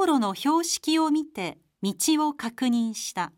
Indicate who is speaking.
Speaker 1: 路の標識を見て道を確認した。